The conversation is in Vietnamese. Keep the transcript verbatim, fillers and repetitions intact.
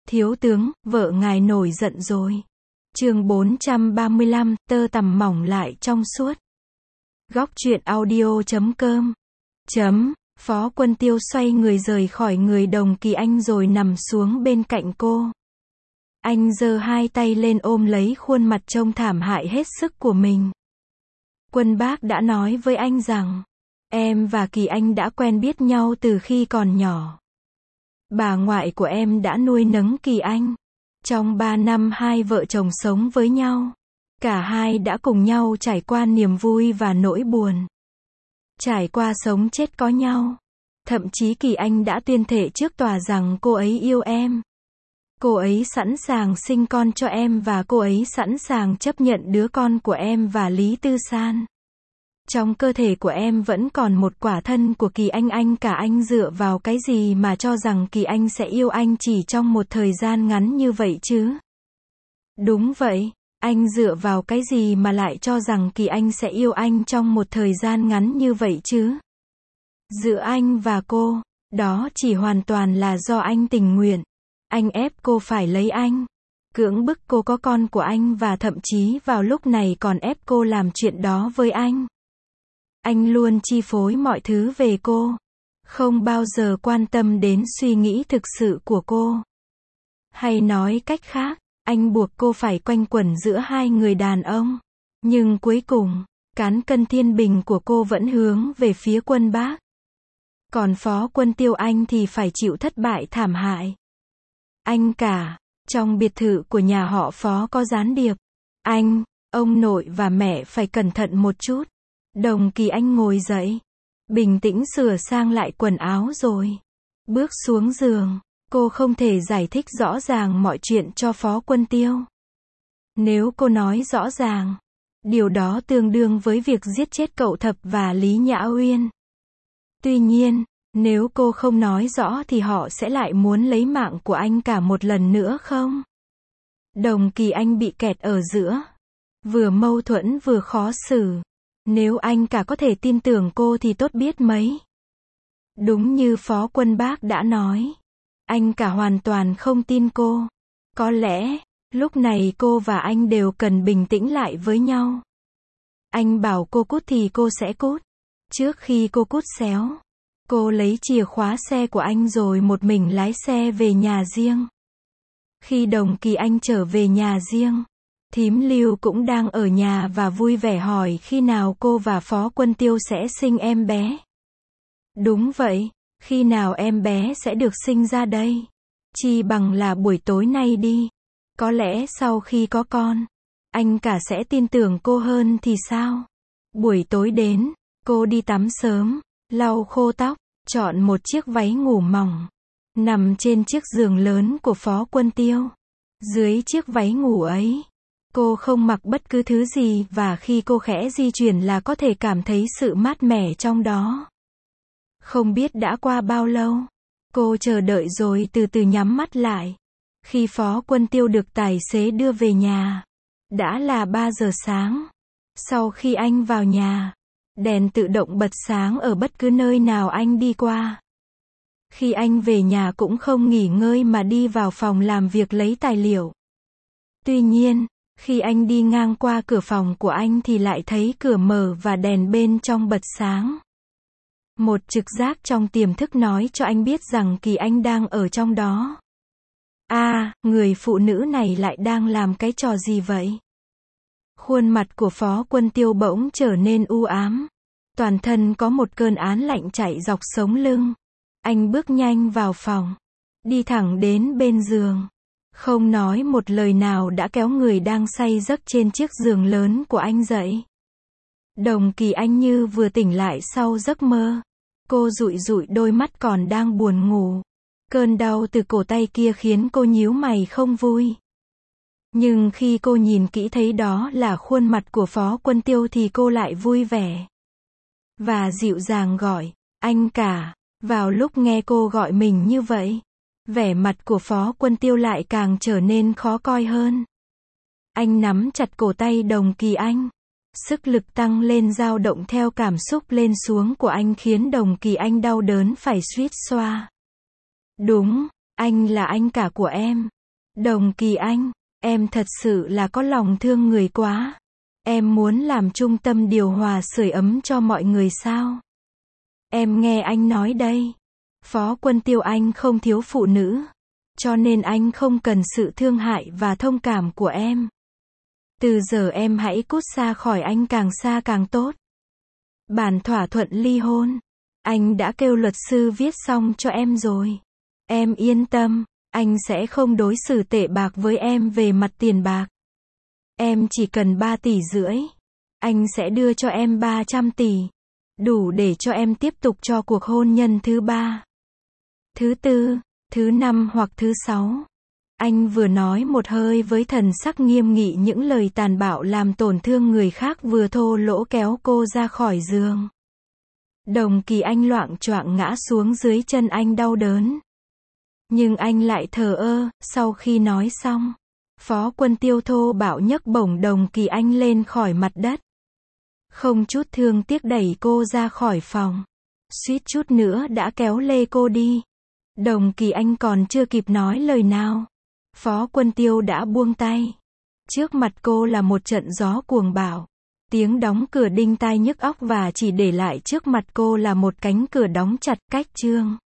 Thiếu tướng, vợ ngài nổi giận rồi. Chương bốn trăm ba mươi lăm, tơ tằm mỏng lại trong suốt. Góc truyện audio chấm com. Chấm, Phó Quân Tiêu xoay người rời khỏi người Đồng Kỳ Anh rồi nằm xuống bên cạnh cô. Anh giơ hai tay lên ôm lấy khuôn mặt trông thảm hại hết sức của mình. Quân Bác đã nói với anh rằng, em và Kỳ Anh đã quen biết nhau từ khi còn nhỏ. Bà ngoại của em đã nuôi nấng Kỳ Anh. Trong ba năm hai vợ chồng sống với nhau, cả hai đã cùng nhau trải qua niềm vui và nỗi buồn. Trải qua sống chết có nhau. Thậm chí Kỳ Anh đã tuyên thệ trước tòa rằng cô ấy yêu em. Cô ấy sẵn sàng sinh con cho em và cô ấy sẵn sàng chấp nhận đứa con của em và Lý Tư San. Trong cơ thể của em vẫn còn một quả thân của Kỳ Anh. Anh cả anh dựa vào cái gì mà cho rằng Kỳ Anh sẽ yêu anh chỉ trong một thời gian ngắn như vậy chứ? Đúng vậy, anh dựa vào cái gì mà lại cho rằng Kỳ Anh sẽ yêu anh trong một thời gian ngắn như vậy chứ? Giữa anh và cô, đó chỉ hoàn toàn là do anh tình nguyện. Anh ép cô phải lấy anh, cưỡng bức cô có con của anh và thậm chí vào lúc này còn ép cô làm chuyện đó với anh. Anh luôn chi phối mọi thứ về cô, không bao giờ quan tâm đến suy nghĩ thực sự của cô. Hay nói cách khác, anh buộc cô phải quanh quẩn giữa hai người đàn ông. Nhưng cuối cùng, cán cân thiên bình của cô vẫn hướng về phía Quân Bác. Còn Phó Quân Tiêu anh thì phải chịu thất bại thảm hại. Anh cả, trong biệt thự của nhà họ Phó có gián điệp. Anh, ông nội và mẹ phải cẩn thận một chút. Đồng Kỳ Anh ngồi dậy, bình tĩnh sửa sang lại quần áo rồi bước xuống giường. Cô không thể giải thích rõ ràng mọi chuyện cho Phó Quân Tiêu. Nếu cô nói rõ ràng, điều đó tương đương với việc giết chết cậu Thập và Lý Nhã Uyên. Tuy nhiên, nếu cô không nói rõ thì họ sẽ lại muốn lấy mạng của anh cả một lần nữa không? Đồng Kỳ Anh bị kẹt ở giữa, vừa mâu thuẫn vừa khó xử. Nếu anh cả có thể tin tưởng cô thì tốt biết mấy. Đúng như Phó Quân Bác đã nói, anh cả hoàn toàn không tin cô. Có lẽ, lúc này cô và anh đều cần bình tĩnh lại với nhau. Anh bảo cô cút thì cô sẽ cút. Trước khi cô cút xéo, cô lấy chìa khóa xe của anh rồi một mình lái xe về nhà riêng. Khi Đồng Kỳ Anh trở về nhà riêng, thím Lưu cũng đang ở nhà và vui vẻ hỏi khi nào cô và Phó Quân Tiêu sẽ sinh em bé. Đúng vậy, khi nào em bé sẽ được sinh ra đây? Chi bằng là buổi tối nay đi. Có lẽ sau khi có con, anh cả sẽ tin tưởng cô hơn thì sao? Buổi tối đến, cô đi tắm sớm, lau khô tóc, chọn một chiếc váy ngủ mỏng, nằm trên chiếc giường lớn của Phó Quân Tiêu. Dưới chiếc váy ngủ ấy, cô không mặc bất cứ thứ gì và khi cô khẽ di chuyển là có thể cảm thấy sự mát mẻ trong đó. Không biết đã qua bao lâu, cô chờ đợi rồi từ từ nhắm mắt lại. Khi Phó Quân Tiêu được tài xế đưa về nhà, đã là ba giờ sáng. Sau khi anh vào nhà, đèn tự động bật sáng ở bất cứ nơi nào anh đi qua. Khi anh về nhà cũng không nghỉ ngơi mà đi vào phòng làm việc lấy tài liệu. Tuy nhiên, khi anh đi ngang qua cửa phòng của anh thì lại thấy cửa mở và đèn bên trong bật sáng. Một trực giác trong tiềm thức nói cho anh biết rằng Kỳ Anh đang ở trong đó. À, người phụ nữ này lại đang làm cái trò gì vậy? Khuôn mặt của Phó Quân Tiêu bỗng trở nên u ám. Toàn thân có một cơn án lạnh chạy dọc sống lưng. Anh bước nhanh vào phòng, đi thẳng đến bên giường. Không nói một lời nào đã kéo người đang say giấc trên chiếc giường lớn của anh dậy. Đồng Kỳ Anh như vừa tỉnh lại sau giấc mơ. Cô dụi dụi đôi mắt còn đang buồn ngủ. Cơn đau từ cổ tay kia khiến cô nhíu mày không vui. Nhưng khi cô nhìn kỹ thấy đó là khuôn mặt của Phó Quân Tiêu thì cô lại vui vẻ. Và dịu dàng gọi, anh cả. Vào lúc nghe cô gọi mình như vậy, vẻ mặt của Phó Quân Tiêu lại càng trở nên khó coi hơn. Anh nắm chặt cổ tay Đồng Kỳ Anh. Sức lực tăng lên dao động theo cảm xúc lên xuống của anh khiến Đồng Kỳ Anh đau đớn phải suýt xoa. Đúng, anh là anh cả của em. Đồng Kỳ Anh, em thật sự là có lòng thương người quá. Em muốn làm trung tâm điều hòa sưởi ấm cho mọi người sao? Em nghe anh nói đây. Phó Quân Tiêu, anh không thiếu phụ nữ. Cho nên anh không cần sự thương hại và thông cảm của em. Từ giờ em hãy cút xa khỏi anh, càng xa càng tốt. Bản thỏa thuận ly hôn. Anh đã kêu luật sư viết xong cho em rồi. Em yên tâm, anh sẽ không đối xử tệ bạc với em về mặt tiền bạc. Em chỉ cần ba tỷ rưỡi. Anh sẽ đưa cho em ba trăm tỷ. Đủ để cho em tiếp tục cho cuộc hôn nhân thứ ba, thứ tư, thứ năm hoặc thứ sáu. Anh vừa nói một hơi với thần sắc nghiêm nghị những lời tàn bạo làm tổn thương người khác, vừa thô lỗ kéo cô ra khỏi giường. Đồng Kỳ Anh loạng choạng ngã xuống dưới chân anh đau đớn. Nhưng anh lại thờ ơ. Sau khi nói xong, Phó Quân Tiêu thô bạo nhấc bổng Đồng Kỳ Anh lên khỏi mặt đất. Không chút thương tiếc đẩy cô ra khỏi phòng. Suýt chút nữa đã kéo lê cô đi. Đồng Kỳ Anh còn chưa kịp nói lời nào, Phó Quân Tiêu đã buông tay. Trước mặt cô là một trận gió cuồng bạo. Tiếng đóng cửa đinh tai nhức óc và chỉ để lại trước mặt cô là một cánh cửa đóng chặt. Cách chương